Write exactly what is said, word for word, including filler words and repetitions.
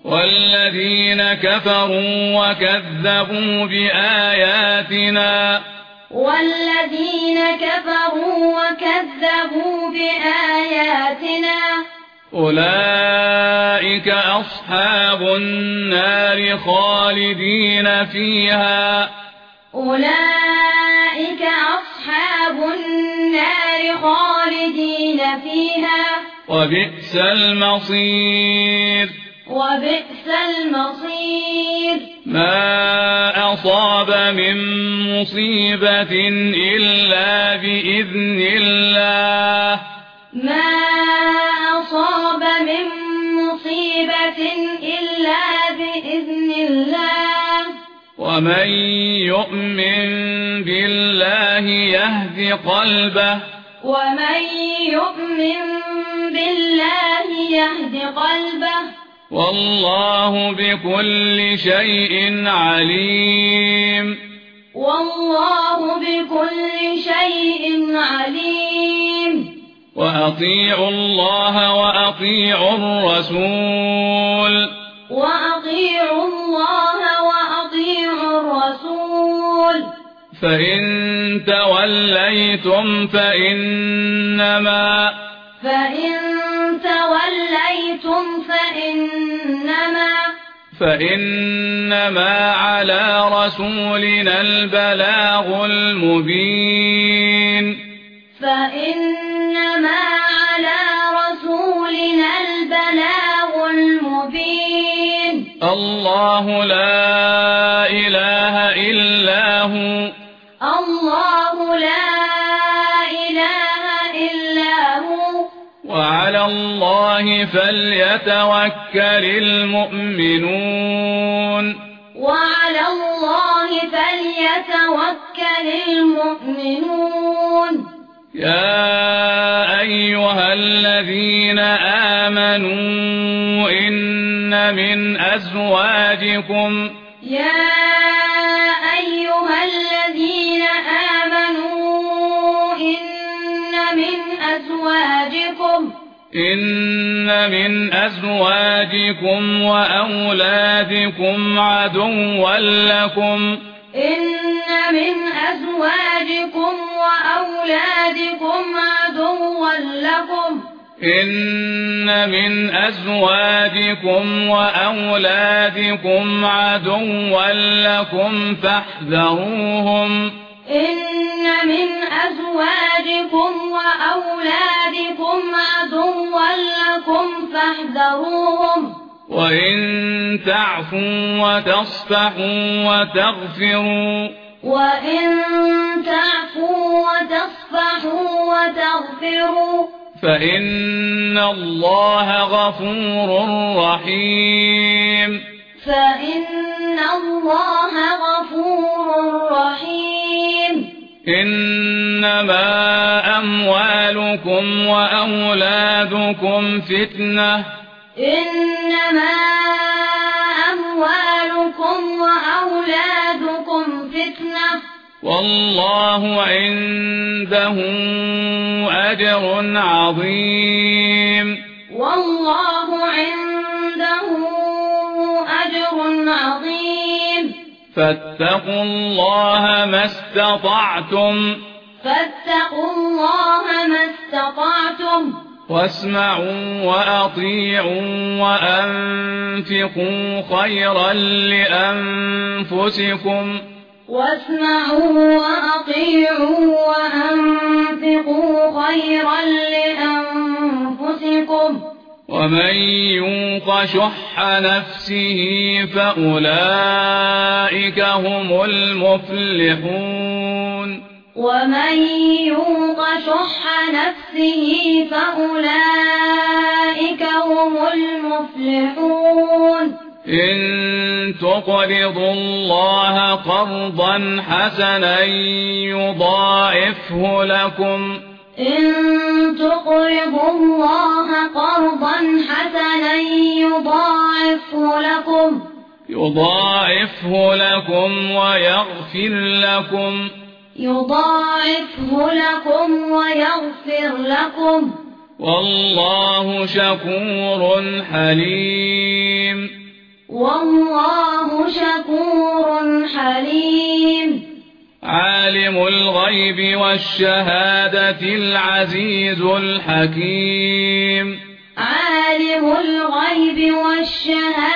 والذين كفروا وكذبوا بآياتنا والذين كفروا وكذبوا بآياتنا أولئك أصحاب النار خالدين فيها أولئك أصحاب النار خالدين فيها وبئس المصير وبئس المصير ما أصاب من مصيبة إلا بإذن الله ما أصاب من مصيبة إلا بإذن الله ومن يؤمن بالله يهد قلبه ومن يؤمن بالله يهد قلبه والله بكل شيء عليم والله بكل شيء عليم وأطيعوا الله وأطيعوا الرسول وأطيعوا الله وأطيعوا الرسول فإن توليتم فإنما فإن توليتم فإنما فإنما على رسولنا البلاغ المبين فإنما على رسولنا البلاغ المبين الله لا إله إلا هو الله لا إله إلا هو وعلى الله فليتوكل المؤمنون وعلى الله فليتوكل المؤمنون يا أيها الذين آمنوا إن من أزواجكم يا أيها الذين آمنوا إن من أزواجكم إن من أزواجكم وأولادكم عدوا لكم إن من أزواجكم وأولادكم عدوا لكم إن من أزواجكم وأولادكم عدوا لكم فاحذروهم إن من أزواجكم وأولادكم عدوا لكم فاحذروهم وإن تعفوا وتصفحوا وتغفروا وإن تعفوا وتصفحوا وتغفروا فإن الله غفور رحيم فإن الله غفور رحيم إنما أموالكم وأولادكم فتنة إنما أموالكم وأولادكم فتنة والله عنده أجر عظيم والله عنده أجر عظيم فاتقوا الله ما استطعتم فاتقوا الله ما استطعتم واسمعوا وأطيعوا وأنفقوا خيرا لأنفسكم واسمعوا وأطيعوا وأنفقوا خيرا لأنفسكم ومن يوق شح نفسه فأولئك هم المفلحون ومن يوق شح نفسه فأولئك هم المفلحون إن تقرضوا الله قرضا حسنا يضاعفه لكم إن تقرضوا الله قرضا حسنا يضاعفه لكم يضاعفه لكم ويغفر لكم يضاعفه لكم ويغفر لكم والله شكور حليم والله شكور حليم. عالم الغيب والشهادة العزيز الحكيم. عالم الغيب والشهادة